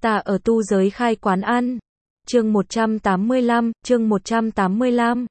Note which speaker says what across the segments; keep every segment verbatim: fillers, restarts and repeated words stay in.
Speaker 1: Ta ở tu giới khai quán ăn. Chương một trăm tám mươi lăm, chương một trăm tám mươi lăm.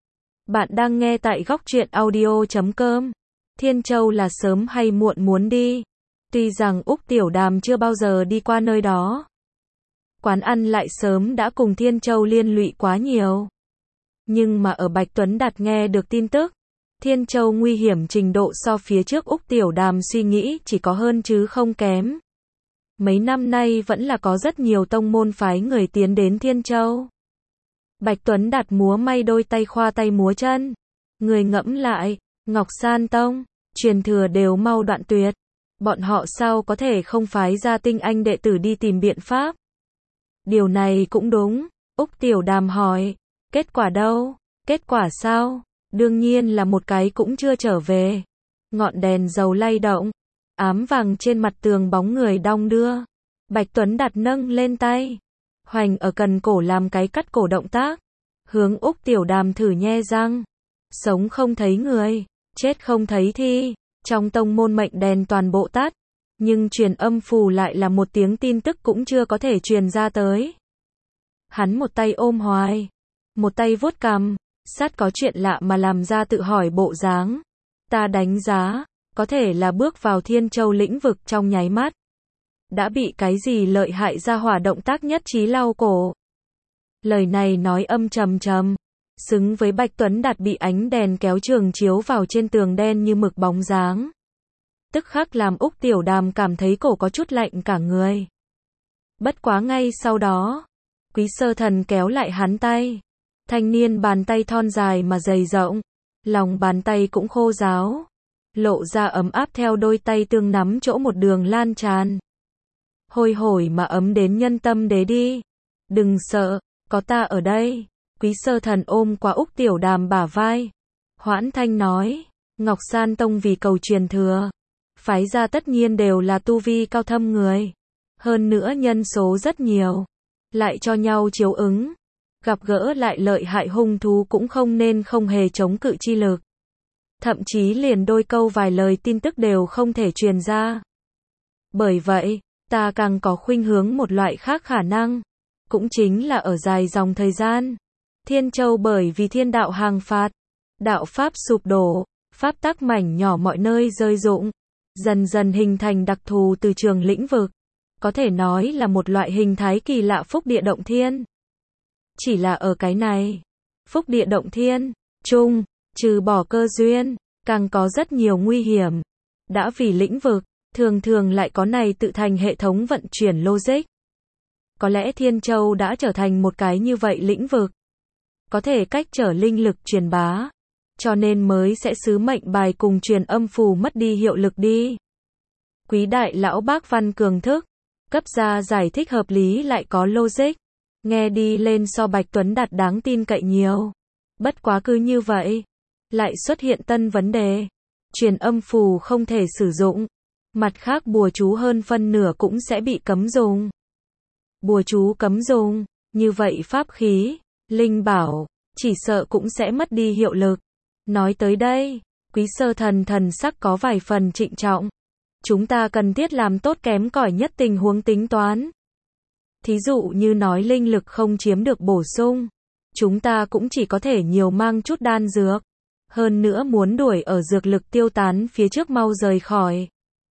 Speaker 1: Bạn đang nghe tại góc truyện audio chấm com. Thiên Châu là sớm hay muộn muốn đi. Tuy rằng Úc Tiểu Đàm chưa bao giờ đi qua nơi đó. Quán ăn lại sớm đã cùng Thiên Châu liên lụy quá nhiều. Nhưng mà ở Bạch Tuấn Đạt nghe được tin tức, Thiên Châu nguy hiểm trình độ so phía trước Úc Tiểu Đàm suy nghĩ chỉ có hơn chứ không kém. Mấy năm nay vẫn là có rất nhiều tông môn phái người tiến đến Thiên Châu. Bạch Tuấn Đạt múa may đôi tay khoa tay múa chân. Người ngẫm lại, Ngọc San Tông, truyền thừa đều mau đoạn tuyệt. Bọn họ sao có thể không phái ra tinh anh đệ tử đi tìm biện pháp? Điều này cũng đúng, Úc Tiểu Đàm hỏi, kết quả đâu? Kết quả sao? Đương nhiên là một cái cũng chưa trở về. Ngọn đèn dầu lay động, ám vàng trên mặt tường bóng người đong đưa. Bạch Tuấn Đạt nâng lên tay, hoành ở cần cổ làm cái cắt cổ động tác, hướng Úc Tiểu Đàm thử nhe răng. Sống không thấy người, chết không thấy thi. Trong tông môn mệnh đèn toàn bộ tắt, nhưng truyền âm phù lại là một tiếng tin tức cũng chưa có thể truyền ra tới. Hắn một tay ôm hoài, một tay vuốt cằm, sát có chuyện lạ mà làm ra tự hỏi bộ dáng. Ta đánh giá, có thể là bước vào Thiên Châu lĩnh vực trong nháy mắt. Đã bị cái gì lợi hại ra hỏa động tác nhất trí lau cổ. Lời này nói âm trầm trầm, xứng với Bạch Tuấn Đạt bị ánh đèn kéo trường chiếu vào trên tường đen như mực bóng dáng. Tức khắc làm Úc Tiểu Đàm cảm thấy cổ có chút lạnh cả người. Bất quá ngay sau đó, Quý Sơ Thần kéo lại hắn tay. Thanh niên bàn tay thon dài mà dày rộng, lòng bàn tay cũng khô ráo, lộ ra ấm áp theo đôi tay tương nắm chỗ một đường lan tràn. Hôi hổi mà ấm đến nhân tâm đế đi. Đừng sợ, có ta ở đây. Quý Sơ Thần ôm qua Úc Tiểu Đàm bả vai. Hoãn thanh nói, Ngọc San Tông vì cầu truyền thừa, phái ra tất nhiên đều là tu vi cao thâm người. Hơn nữa nhân số rất nhiều, lại cho nhau chiếu ứng. Gặp gỡ lại lợi hại hung thú cũng không nên không hề chống cự chi lực. Thậm chí liền đôi câu vài lời tin tức đều không thể truyền ra. Bởi vậy, ta càng có khuynh hướng một loại khác khả năng. Cũng chính là ở dài dòng thời gian. Thiên Châu bởi vì thiên đạo hàng phạt, đạo pháp sụp đổ, pháp tắc mảnh nhỏ mọi nơi rơi rụng, dần dần hình thành đặc thù từ trường lĩnh vực. Có thể nói là một loại hình thái kỳ lạ phúc địa động thiên. Chỉ là ở cái này, phúc địa động thiên, chung, trừ bỏ cơ duyên, càng có rất nhiều nguy hiểm. Đã vì lĩnh vực, thường thường lại có này tự thành hệ thống vận chuyển logic. Có lẽ Thiên Châu đã trở thành một cái như vậy lĩnh vực. Có thể cách trở linh lực truyền bá. Cho nên mới sẽ sứ mệnh bài cùng truyền âm phù mất đi hiệu lực đi. Quý đại lão bác Văn Cường thức, cấp ra giải thích hợp lý lại có logic. Nghe đi lên so Bạch Tuấn Đạt đáng tin cậy nhiều. Bất quá cứ như vậy, lại xuất hiện tân vấn đề. Truyền âm phù không thể sử dụng. Mặt khác bùa chú hơn phân nửa cũng sẽ bị cấm dùng. Bùa chú cấm dùng, như vậy pháp khí, linh bảo, chỉ sợ cũng sẽ mất đi hiệu lực. Nói tới đây, Quý Sơ Thần thần sắc có vài phần trịnh trọng. Chúng ta cần thiết làm tốt kém cỏi nhất tình huống tính toán. Thí dụ như nói linh lực không chiếm được bổ sung, chúng ta cũng chỉ có thể nhiều mang chút đan dược. Hơn nữa muốn đuổi ở dược lực tiêu tán phía trước mau rời khỏi.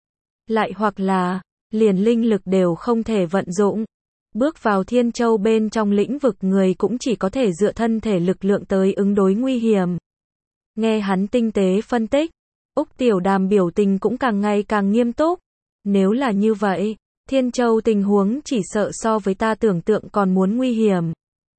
Speaker 1: Lại hoặc là, liền linh lực đều không thể vận dụng. Bước vào Thiên Châu bên trong lĩnh vực người cũng chỉ có thể dựa thân thể lực lượng tới ứng đối nguy hiểm. Nghe hắn tinh tế phân tích, Úc Tiểu Đàm biểu tình cũng càng ngày càng nghiêm túc. Nếu là như vậy, Thiên Châu tình huống chỉ sợ so với ta tưởng tượng còn muốn nguy hiểm.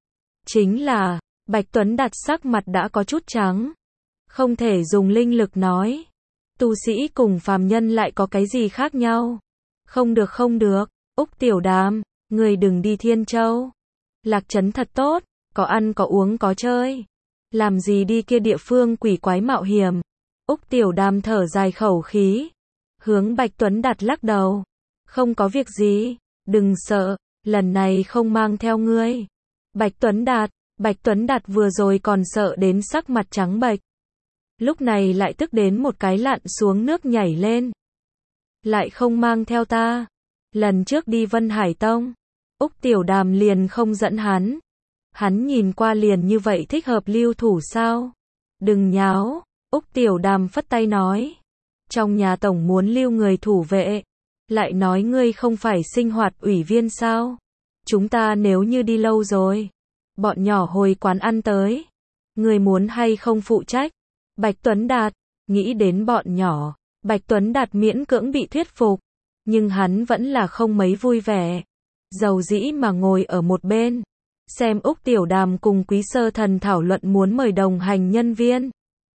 Speaker 1: Chính là, Bạch Tuấn Đạt sắc mặt đã có chút trắng. Không thể dùng linh lực nói. Tu sĩ cùng phàm nhân lại có cái gì khác nhau? Không được không được, Úc Tiểu Đàm, người đừng đi Thiên Châu. Lạc trấn thật tốt, có ăn có uống có chơi. Làm gì đi kia địa phương quỷ quái mạo hiểm. Úc Tiểu Đàm thở dài khẩu khí. Hướng Bạch Tuấn Đạt lắc đầu. Không có việc gì, đừng sợ, lần này không mang theo ngươi. Bạch Tuấn Đạt, Bạch Tuấn Đạt vừa rồi còn sợ đến sắc mặt trắng bệch. Lúc này lại tức đến một cái lặn xuống nước nhảy lên. Lại không mang theo ta. Lần trước đi Vân Hải Tông, Úc Tiểu Đàm liền không dẫn hắn. Hắn nhìn qua liền như vậy thích hợp lưu thủ sao? Đừng nháo, Úc Tiểu Đàm phất tay nói. Trong nhà tổng muốn lưu người thủ vệ. Lại nói ngươi không phải sinh hoạt ủy viên sao? Chúng ta nếu như đi lâu rồi. Bọn nhỏ hồi quán ăn tới. Ngươi muốn hay không phụ trách? Bạch Tuấn Đạt, nghĩ đến bọn nhỏ. Bạch Tuấn Đạt miễn cưỡng bị thuyết phục. Nhưng hắn vẫn là không mấy vui vẻ. Dầu dĩ mà ngồi ở một bên. Xem Úc Tiểu Đàm cùng Quý Sơ Thần thảo luận muốn mời đồng hành nhân viên.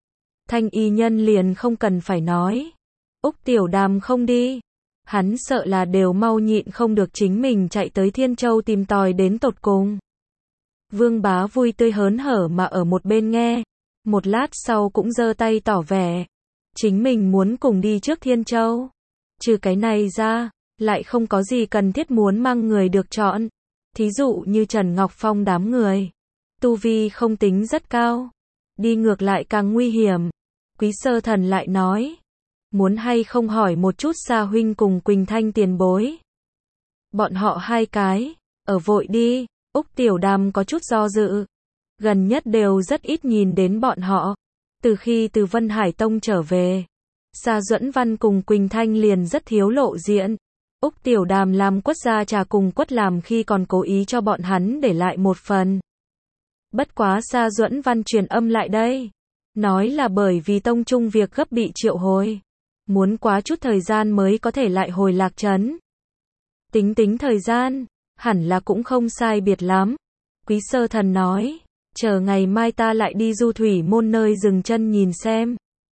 Speaker 1: Thanh y nhân liền không cần phải nói. Úc Tiểu Đàm không đi. Hắn sợ là đều mau nhịn không được chính mình chạy tới Thiên Châu tìm tòi đến tột cùng. Vương Bá vui tươi hớn hở mà ở một bên nghe. Một lát sau cũng giơ tay tỏ vẻ. Chính mình muốn cùng đi trước Thiên Châu. Trừ cái này ra, lại không có gì cần thiết muốn mang người được chọn. Thí dụ như Trần Ngọc Phong đám người. Tu vi không tính rất cao. Đi ngược lại càng nguy hiểm. Quý Sơ Thần lại nói. Muốn hay không hỏi một chút Sa huynh cùng Quỳnh Thanh tiền bối. Bọn họ hai cái. Ở vội đi. Úc Tiểu Đàm có chút do dự. Gần nhất đều rất ít nhìn đến bọn họ. Từ khi từ Vân Hải Tông trở về. Sa Duẫn Văn cùng Quỳnh Thanh liền rất thiếu lộ diện. Úc Tiểu Đàm làm quất gia trà cùng quất làm khi còn cố ý cho bọn hắn để lại một phần. Bất quá Sa Duẫn Văn truyền âm lại đây. Nói là bởi vì tông trung việc gấp bị triệu hồi. Muốn quá chút thời gian mới có thể lại hồi Lạc Trấn. Tính tính thời gian, hẳn là cũng không sai biệt lắm. Quý Sơ Thần nói, chờ ngày mai ta lại đi du thủy môn nơi dừng chân nhìn xem.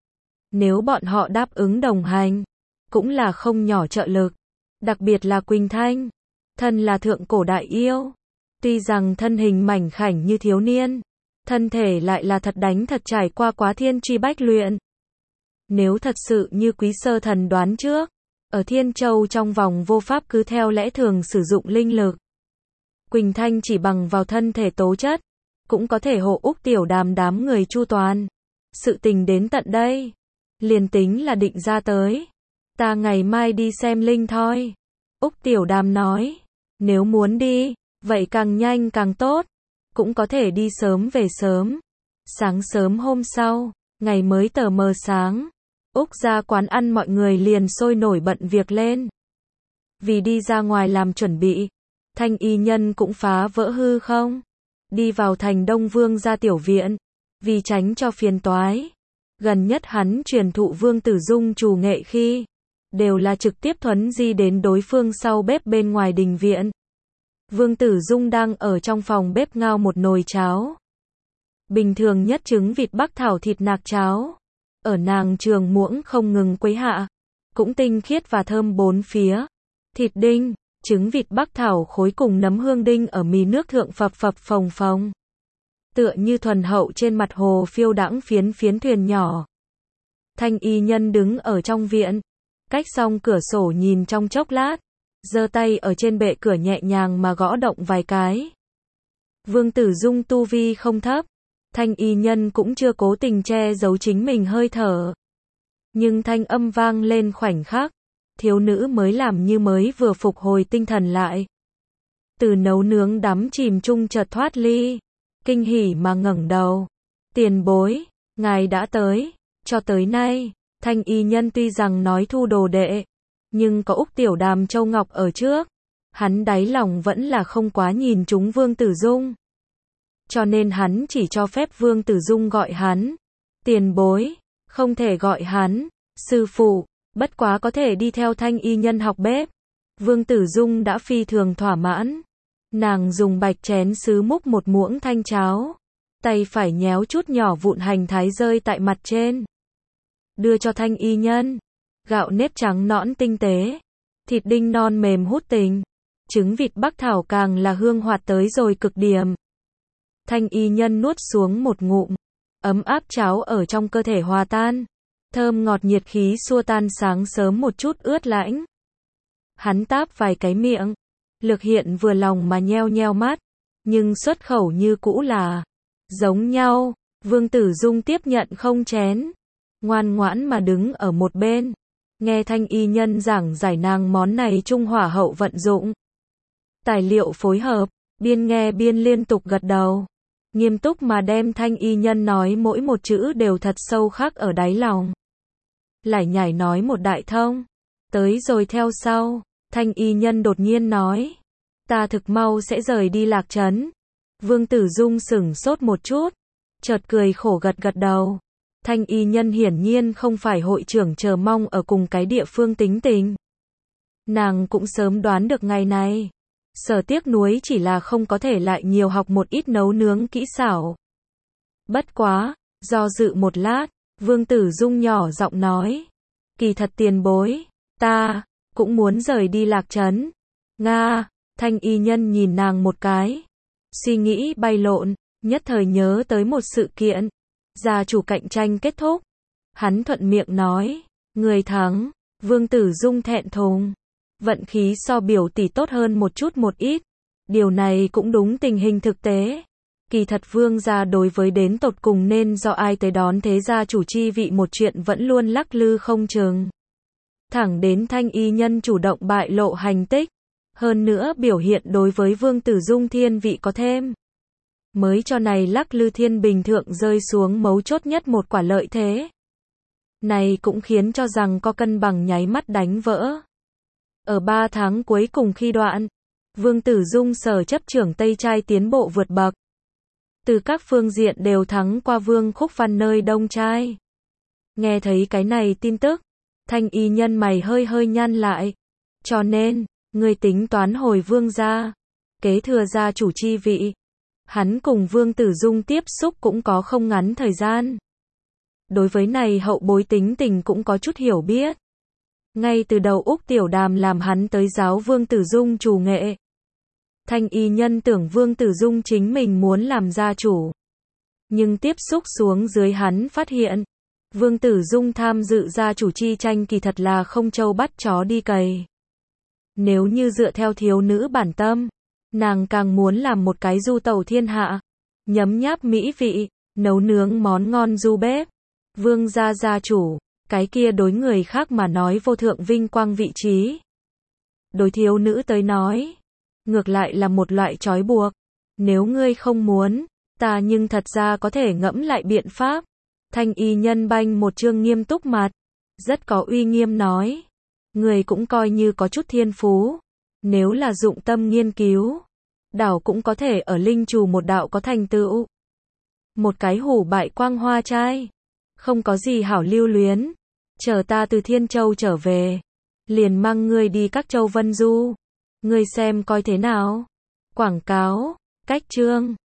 Speaker 1: Nếu bọn họ đáp ứng đồng hành, cũng là không nhỏ trợ lực. Đặc biệt là Quỳnh Thanh, thân là thượng cổ đại yêu. Tuy rằng thân hình mảnh khảnh như thiếu niên, thân thể lại là thật đánh thật trải qua quá thiên truy bách luyện. Nếu thật sự như Quý Sơ Thần đoán trước, ở Thiên Châu trong vòng vô pháp cứ theo lẽ thường sử dụng linh lực. Quỳnh Thanh chỉ bằng vào thân thể tố chất, cũng có thể hộ Úc Tiểu Đàm đám người chu toàn. Sự tình đến tận đây, liền tính là định ra tới. Ta ngày mai đi xem linh thôi. Úc Tiểu Đàm nói, nếu muốn đi, vậy càng nhanh càng tốt. Cũng có thể đi sớm về sớm. Sáng sớm hôm sau, ngày mới tờ mờ sáng. Úc ra quán ăn mọi người liền sôi nổi bận việc lên. Vì đi ra ngoài làm chuẩn bị, Thanh y nhân cũng phá vỡ hư không. Đi vào thành Đông Vương gia tiểu viện. Vì tránh cho phiền toái. Gần nhất hắn truyền thụ Vương Tử Dung trù nghệ khi. Đều là trực tiếp thuấn di đến đối phương sau bếp bên ngoài đình viện. Vương Tử Dung đang ở trong phòng bếp ngao một nồi cháo. Bình thường nhất trứng vịt bắc thảo thịt nạc cháo. Ở nàng trường muỗng không ngừng quấy hạ. Cũng tinh khiết và thơm bốn phía. Thịt đinh, trứng vịt bắc thảo khối cùng nấm hương đinh ở mì nước thượng phập phập phồng phồng. Tựa như thuần hậu trên mặt hồ phiêu đãng phiến phiến thuyền nhỏ. Thanh y nhân đứng ở trong viện. Cách xong cửa sổ nhìn trong chốc lát. Giơ tay ở trên bệ cửa nhẹ nhàng mà gõ động vài cái. Vương Tử Dung tu vi không thấp. Thanh y nhân cũng chưa cố tình che giấu chính mình hơi thở. Nhưng thanh âm vang lên khoảnh khắc. Thiếu nữ mới làm như mới vừa phục hồi tinh thần lại. Từ nấu nướng đắm chìm chung chợt thoát ly. Kinh hỉ mà ngẩng đầu. Tiền bối, ngài đã tới. Cho tới nay, thanh y nhân tuy rằng nói thu đồ đệ. Nhưng có Úc Tiểu Đàm Châu Ngọc ở trước. Hắn đáy lòng vẫn là không quá nhìn chúng Vương Tử Dung. Cho nên hắn chỉ cho phép Vương Tử Dung gọi hắn. Tiền bối, không thể gọi hắn. Sư phụ, bất quá có thể đi theo thanh y nhân học bếp. Vương Tử Dung đã phi thường thỏa mãn. Nàng dùng bạch chén sứ múc một muỗng thanh cháo. Tay phải nhéo chút nhỏ vụn hành thái rơi tại mặt trên. Đưa cho thanh y nhân. Gạo nếp trắng nõn tinh tế. Thịt đinh non mềm hút tình. Trứng vịt bắc thảo càng là hương hoạt tới rồi cực điểm. Thanh y nhân nuốt xuống một ngụm. Ấm áp cháo ở trong cơ thể hòa tan. Thơm ngọt nhiệt khí xua tan sáng sớm một chút ướt lãnh. Hắn táp vài cái miệng. Lực hiện vừa lòng mà nheo nheo mắt. Nhưng xuất khẩu như cũ là giống nhau. Vương Tử Dung tiếp nhận không chén. Ngoan ngoãn mà đứng ở một bên. Nghe thanh y nhân giảng giải nàng món này trung hỏa hậu vận dụng. Tài liệu phối hợp, biên nghe biên liên tục gật đầu. Nghiêm túc mà đem Thanh y nhân nói mỗi một chữ đều thật sâu khắc ở đáy lòng. Lải nhải nói một đại thông. Tới rồi theo sau, Thanh y nhân đột nhiên nói. Ta thực mau sẽ rời đi Lạc Trấn. Vương Tử Dung sửng sốt một chút. Chợt cười khổ gật gật đầu. Thanh y nhân hiển nhiên không phải hội trưởng chờ mong ở cùng cái địa phương tính tình. Nàng cũng sớm đoán được ngày này. Sở tiếc nuối chỉ là không có thể lại nhiều học một ít nấu nướng kỹ xảo. Bất quá, do dự một lát, Vương Tử Dung nhỏ giọng nói. Kỳ thật tiền bối, ta, cũng muốn rời đi Lạc Trấn. Nga, Thanh y nhân nhìn nàng một cái. Suy nghĩ bay lộn, nhất thời nhớ tới một sự kiện. Gia chủ cạnh tranh kết thúc. Hắn thuận miệng nói, người thắng. Vương Tử Dung thẹn thùng. Vận khí so biểu tỷ tốt hơn một chút một ít. Điều này cũng đúng tình hình thực tế. Kỳ thật vương gia đối với đến tột cùng nên do ai tới đón thế gia chủ chi vị một chuyện vẫn luôn lắc lư không chừng. Thẳng đến Thanh y nhân chủ động bại lộ hành tích. Hơn nữa biểu hiện đối với Vương Tử Dung thiên vị có thêm. Mới cho này lắc lư thiên bình thượng rơi xuống mấu chốt nhất một quả lợi thế. Này cũng khiến cho rằng có cân bằng nháy mắt đánh vỡ. Ở ba tháng cuối cùng khi đoạn, Vương Tử Dung sở chấp trưởng Tây Trai tiến bộ vượt bậc. Từ các phương diện đều thắng qua Vương Khúc Văn nơi Đông Trai. Nghe thấy cái này tin tức, Thanh y nhân mày hơi hơi nhăn lại. Cho nên, người tính toán hồi Vương gia, kế thừa gia chủ chi vị. Hắn cùng Vương Tử Dung tiếp xúc cũng có không ngắn thời gian. Đối với này hậu bối tính tình cũng có chút hiểu biết. Ngay từ đầu Úc Tiểu Đàm làm hắn tới giáo Vương Tử Dung chủ nghệ. Thanh y nhân tưởng Vương Tử Dung chính mình muốn làm gia chủ. Nhưng tiếp xúc xuống dưới hắn phát hiện, Vương Tử Dung tham dự gia chủ chi tranh kỳ thật là không trâu bắt chó đi cày. Nếu như dựa theo thiếu nữ bản tâm, nàng càng muốn làm một cái du tẩu thiên hạ, nhấm nháp mỹ vị, nấu nướng món ngon du bếp. Vương gia gia chủ, cái kia đối người khác mà nói vô thượng vinh quang vị trí. Đối thiếu nữ tới nói, ngược lại là một loại trói buộc. Nếu ngươi không muốn, ta nhưng thật ra có thể ngẫm lại biện pháp. Thanh y nhân banh một trương nghiêm túc mặt, rất có uy nghiêm nói. Người cũng coi như có chút thiên phú. Nếu là dụng tâm nghiên cứu, đảo cũng có thể ở linh trù một đạo có thành tựu. Một cái hủ bại quang hoa trai, không có gì hảo lưu luyến. Chờ ta từ Thiên Châu trở về, liền mang ngươi đi các châu Vân Du. Ngươi xem coi thế nào. Quảng cáo, cách chương.